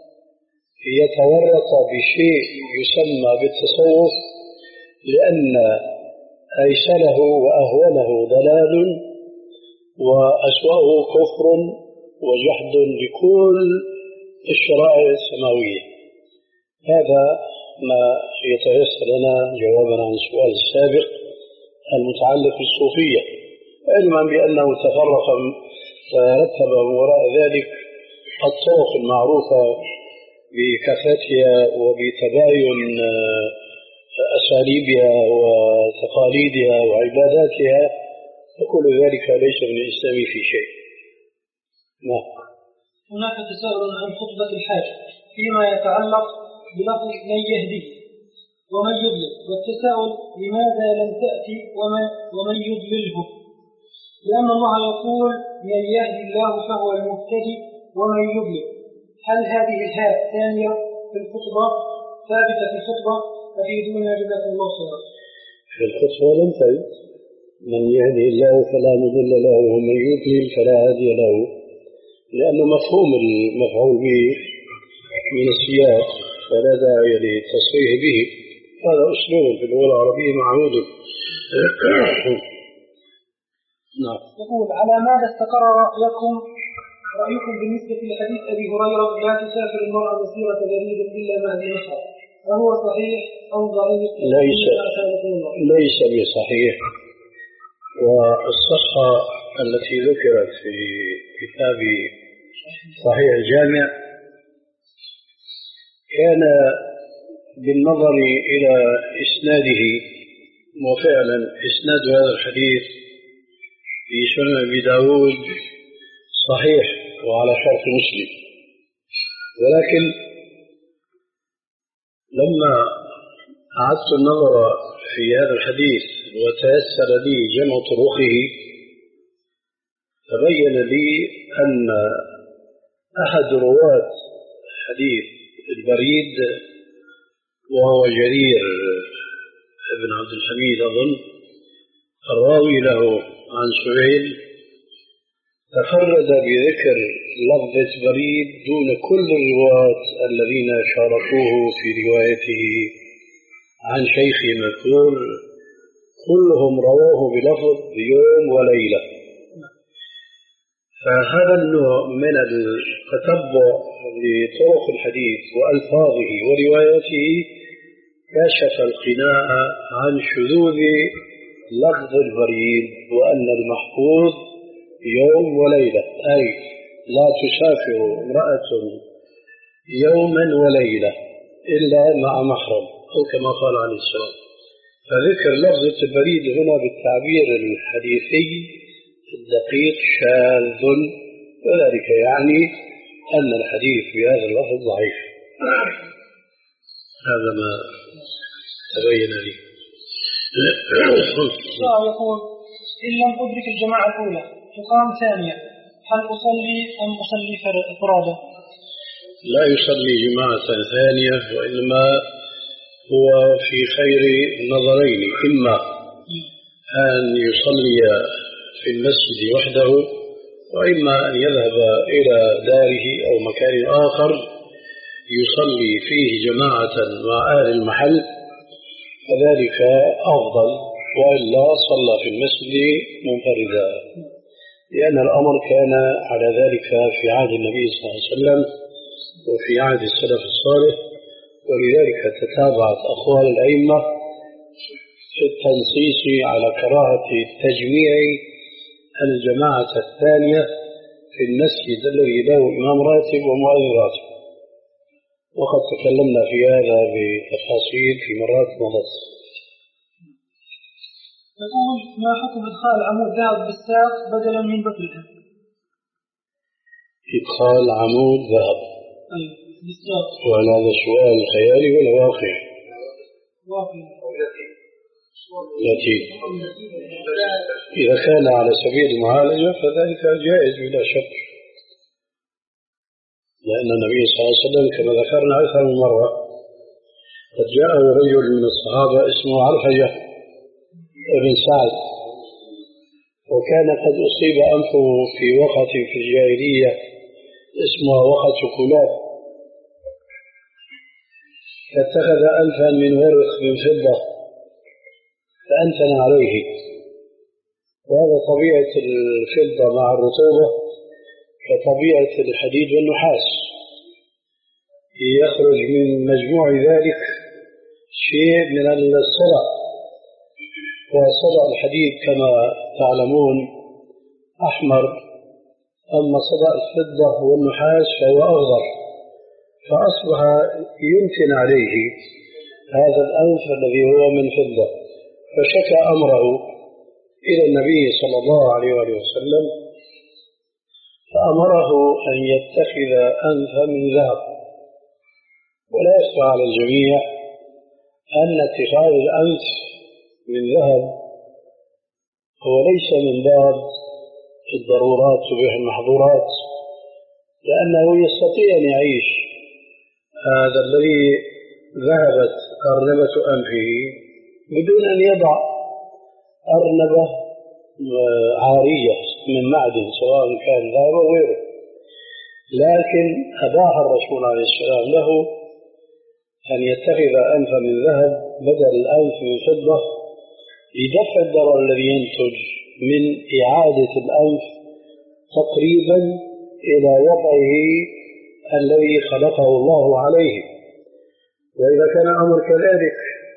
يتورط بشيء يسمى بالتصوف، لأن أيسره وأهونه ضلال وأسوأه كفر وجحد لكل الشرائع السماوية. هذا ما يتيسر لنا جوابا عن السؤال السابق المتعلق بالصوفية، علما بأنه تفرق ورتب وراء ذلك الطرق المعروفة بكثرتها وبتباين أساليبها وتقاليدها وعباداتها، وكل ذلك ليس من الإسلام في شيء. نعم. هناك تساؤل عن خطبة الحاج فيما يتعلق بلفظ من يهدي ومن يضلل، والتساؤل لماذا لم تأتي ومن, ومن يضلله، لأن الله يقول من يهدي الله فهو المهتدي ومن يضلل. هل هذه الهاء ثانية في الخطبة ثابتة في الخطبة؟ أفيدونا جزاكم الله خيرا. في الخطبة لم ترد من يهدي الله فلا مضل له ومن يضلل فلا هادي له، لأنه مفهوم المفعول به من السياق فلا داعي للتصريح به. هذا أسلوب في اللغة العربية معهود. نعم. يقول على ماذا استقر رأيكم رأيكم بالنسبة لحديث أبي هريرة لا تسافر المرأة مسيرة بريد إلا مهدي مصر، فهو صحيح أو ضعيف؟ ليس ليس بصحيح. والصفحة التي ذكرت في كتاب صحيح الجامع كان بالنظر إلى إسناده، وفعلا إسناد هذا الحديث في سنن أبي داود صحيح وعلى شرط مسلم، ولكن لما أعدت النظر في هذا الحديث وتيسر لي جمع طرقه تبين لي أن أحد رواة حديث البريد وهو جرير بن عبد الحميد أظن الراوي له عن سهيل تفرد بذكر لفظة بريد دون كل الرواة الذين شاركوه في روايته عن شيخ مذكور، كلهم رواه بلفظ يوم وليلة. فهذا النوع من التتبع لطرق الحديث وألفاظه ورواياته كشف القناع عن شذوذ لفظ البريد، وأن المحفوظ يوم وليلة، أي لا تسافر امرأة يوما وليلة إلا مع محرم، أو كما قال عليه السلام. فذكر لفظة البريد هنا بالتعبير الحديثي الدقيق شاذ، وذلك يعني أن الحديث بهذا اللفظ ضعيف. هذا ما تبين لي. يقول إن لم أدرك الجماعة الأولى تقام ثانية، هل أصلي أم أصلي فرادى؟ لا يصلي جماعة ثانية، وإنما هو في خير نظرين، إما أن يصلي في المسجد وحده، وإما أن يذهب إلى داره أو مكان آخر يصلي فيه جماعة مع أهل المحل، فذلك أفضل، وإلا صلى في المسجد منفردا، لأن الأمر كان على ذلك في عهد النبي صلى الله عليه وسلم وفي عهد السلف الصالح. ولذلك تتابعت أقوال الأئمة في التنصيص على كراهة تجميع الجماعة الثانية في المسجد الذي له إمام راتب ومؤذن راتب، وقد تكلمنا في هذا بتفاصيل في مرات مضت. يقول ما حكم إدخال عمود ذهب بالساق بدلا من بطلها؟ إدخال عمود ذهب وهل هذا سؤال خيالي ولا واقعي؟ واقعي. التي إذا كان على سبيل المعالجة فذلك جائز بلا شك، لأن النبي صلى الله عليه وسلم كما ذكرنا أكثر من مرة قد جاءه رجل من الصحابة اسمه عرفجة ابن سعد، وكان قد أصيب أنفه في وقت في الجاهلية اسمها وقت كلاب، فاتخذ أنفا من ورق من فضة فأنتن عليه، وهذا طبيعة الفضة مع الرطوبة كطبيعة الحديد والنحاس، يخرج من مجموع ذلك شيء من الصدأ، وصدأ الحديد كما تعلمون أحمر، أما صدأ الفضة والنحاس فهو أخضر، فأصبح يمكن عليه هذا الأنف الذي هو من فضة، فشكى أمره إلى النبي صلى الله عليه وسلم فأمره أن يتخذ أنفا من ذهب. ولا يخفى على الجميع أن اتخاذ الأنف من ذهب هو ليس من باب الضرورات تبيح المحظورات، لأنه يستطيع أن يعيش هذا الذي ذهبت أرنبة أنفه بدون أن يضع أرنبة عارية من معدن سواء كان ذهب أو غيره، لكن أباح الرسول عليه السلام له أن يتخذ أنفا من ذهب بدل الأنف من فضة لدفع الضرر الذي ينتج من إعادة الأنف تقريبا إلى وضعه الذي خلقه الله عليه. وإذا كان الأمر كذلك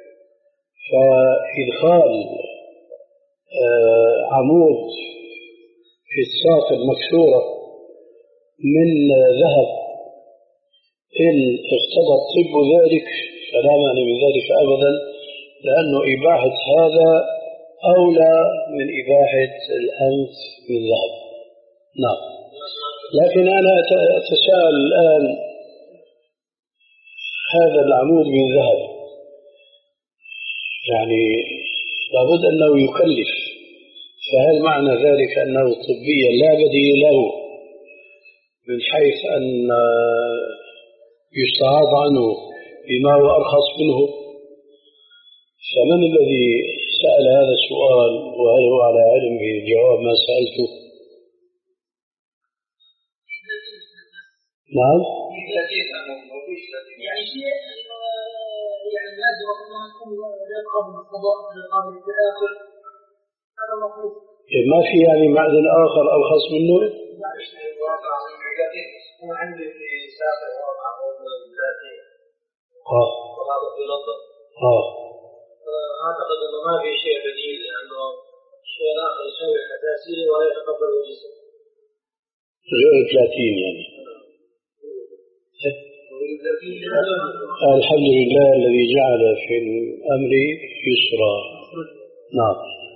فإدخال عمود في الساق المكسورة من ذهب إن اقتضى الطب ذلك فلا مانع من ذلك أبدا، لأنه إباحة هذا أولى من إباحة الأنف من ذهب. نعم. لكن أنا أتساءل الآن، هذا العمود من ذهب يعني لابد أنه يكلف، فهل معنى ذلك أنه طبيا لا بديل له من حيث أن يستعاض عنه بما هو أرخص منه؟ فمن الذي سأل هذا السؤال وهل هو على علم بجواب ما سألته؟ نعم. يعني شيء يعني الناس وقتها تكون غير قابل للقضاء غير قابل للتآكل، هذا مطلوب. ما في يعني معدن آخر أرخص منه؟ أنا عندي في ساقي واقع ذاتي آه وهذا في لندن. آه أعتقد أنه ما في شيء بديل، لأنه شيء آخر يسوي حساسية ولا يتقبل الجسم. غير ثلاثين يعني. الحمد لله الذي جعل في الأمر يسرا. نعم.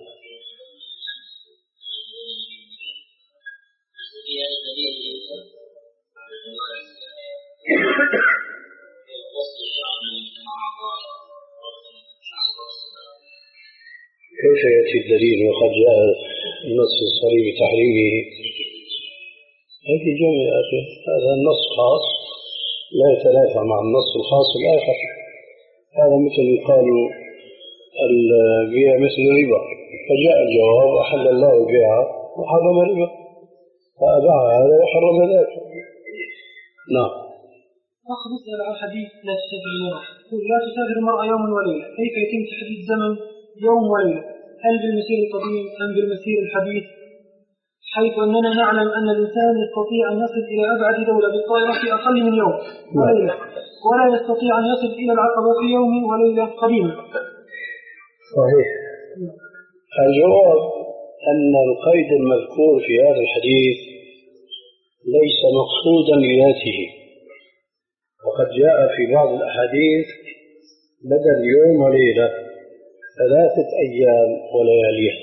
كيف يأتي الدليل وقد جاء النص الصريح بتحريمه؟ هذه جمع يا أخي، هذا النص خاص لا يتنافى مع النص الخاص الآخر. هذا مثل يقال البيع مثل الربا، فجاء الجواب أحل الله البيع وحرم الربا، فأباع هذا وحرم ذاك. نعم. أخ نسأل عن حديث لا تسافر المرأة، يقول لا تسافر المرأة يوم وليلة، كيف يتم تحديد زمن يوم وليلة؟ هل بالمسير القديم أم بالمسير الحديث؟ حيث أننا نعلم أن الإنسان يستطيع أن يصل إلى أبعد دولة بالطائرة في أقل من يوم وليلة، ولا يستطيع أن يصل إلى العقبة في يوم وليلة قديمة. صحيح. الجواب أن القيد المذكور في هذا الحديث ليس مقصودا لذاته، وقد جاء في بعض الأحاديث بدل يوم وليلة ثلاثة أيام ولياليها.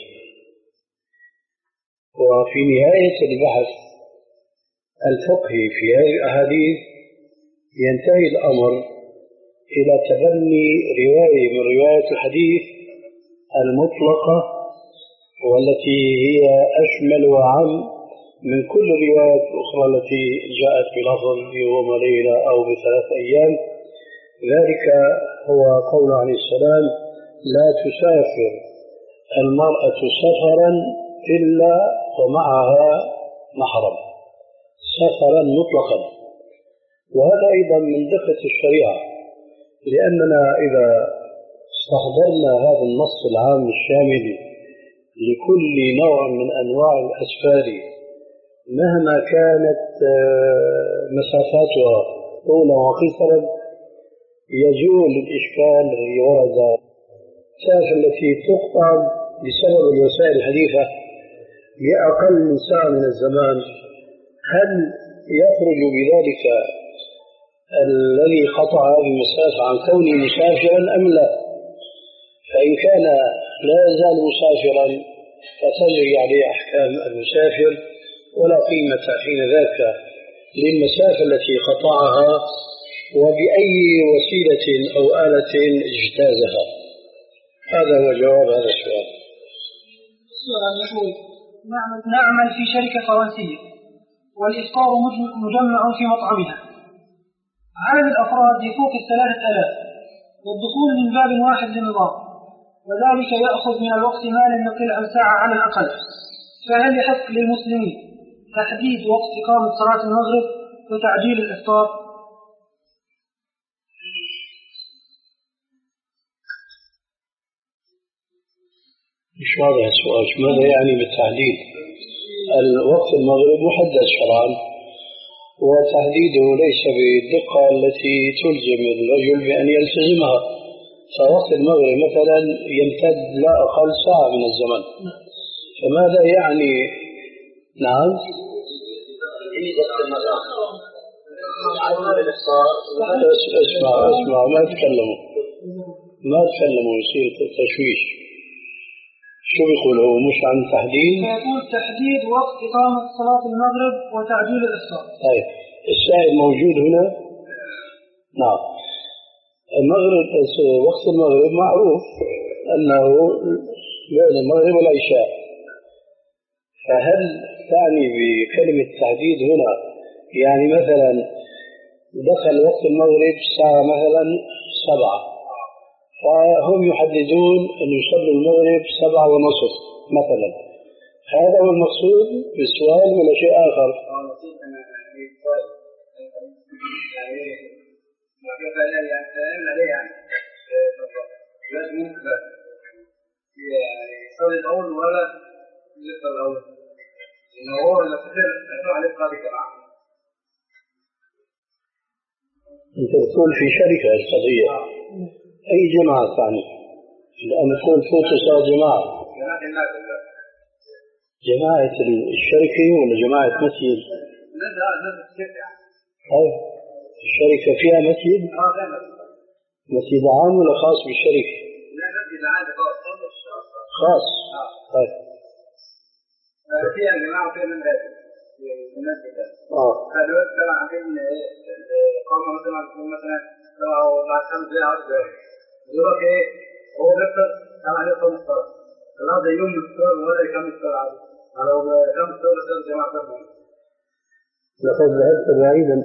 وفي نهاية البحث الفقهي في هذه الأحاديث ينتهي الأمر إلى تبني رواية من رواية الحديث المطلقة والتي هي أشمل وأعم من كل الروايات الأخرى التي جاءت بلفظ يوم وليلة أو بثلاث أيام. ذلك هو قول عليه السلام: لا تسافر المرأة سفرا إلا ومعها محرم، سفرا مطلقا. وهذا أيضا من دقة الشريعة، لأننا إذا استحضرنا هذا النص العام الشامل لكل نوع من أنواع الأسفار مهما كانت مسافاتها طولا وقصرا، يزول الإشكال الذي ورد المسافة التي تقطع بسبب الوسائل الحديثة بأقل من ساعة من الزمان. هل يخرج بذلك الذي قطع هذه المسافة عن كونه مسافرا أم لا؟ فإن كان لا يزال مسافرا فتجري عليه أحكام المسافر، ولا قيمة حين ذاك للمسافة التي قطعها وبأي وسيلة أو آلة اجتازها. هذا هو جواب هذا السؤال. السؤال يقول: نعمل في شركة فرنسية والإفطار مجمع في مطعمها، عدد الأفراد يفوق الثلاثة آلاف، والدخول من باب واحد للنظام، وذلك يأخذ من الوقت ما لم يقل عن ساعة على الأقل، فهل يحق للمسلمين تحديد وقت إقامة صلاة المغرب وتعجيل الإفطار؟ مش واضح السؤال، ماذا يعني بالتحديد؟ الوقت المغرب محدد شرعا، وتحديده ليس بالدقة التي تلزم الرجل بأن يلتزمها. فوقت المغرب مثلا يمتد لا أقل ساعة من الزمن، فماذا يعني؟ نعم، اسمع اسمع ما تكلموا ما تكلموا يصير تشويش. شو بيقول هو؟ مش عن تحديد؟ يقول تحديد وقت إقامة صلاة المغرب وتعجيل الإفطار. طيب السائل موجود هنا؟ نعم. المغرب، وقت المغرب معروف أنه بين المغرب والعشاء، فهل تعني بكلمة تحديد هنا يعني مثلا دخل وقت المغرب الساعة مثلا سبعة، فهم يحددون أن يصلوا المغرب سبعة ونصف مثلا؟ هذا هو المقصود بالسؤال ولا شيء آخر؟ يصلي الأول ولا لسه الأول؟ إنه هو اللي تصير يروح عليه قاضي جماعة. أنت تقول في شركة القضية، أي جماعة ثانية؟ لأن تقول فوت صار جماعة. جماعة الشركة ولا جماعة مسجد؟ لا لا لا الشركة. طيب الشركة فيها مسجد؟ مسجد عام ولا خاص بالشركة؟ لا مسجد عام خاص. طيب فيها جماعة فيها من هذا المسجد ده. اه فدلوقتي طبعا عاملين إقامة مثلا تكون مثلا سبعة وبعد خمس دقايق عشر دقايق. يقول ايه؟ هو بيفطر طبعا يفطر الصلاة. النهارده يوم الفطار ولا يكمل الصلاة عادي. لو كمل الصلاة بس الجماعة تفهم. لقد ذهبت بعيدا.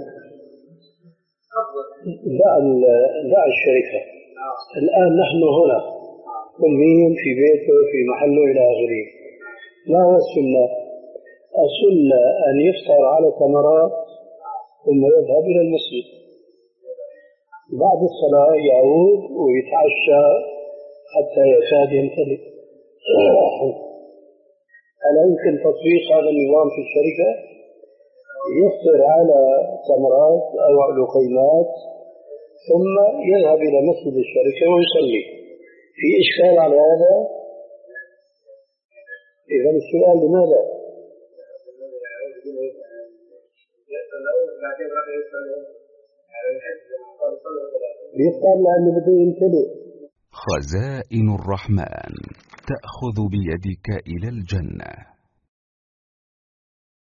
دع دع الشركة. الآن نحن هنا كل مين في بيته في محله إلى آخره. ما هو السنة؟ السنة أن يفطر على تمرات ثم يذهب إلى المسجد، بعد الصلاة يعود ويتعشى حتى يكاد يمتلئ. ألا يمكن تطبيق هذا النظام في الشركة؟ يفطر على تمرات أو لقيمات ثم يذهب إلى مسجد الشركة ويصلي. في إشكال على هذا؟ إذا السؤال لماذا؟ يفطر لأنه بده يمتلئ. خزائن الرحمن تأخذ بيدك إلى الجنة.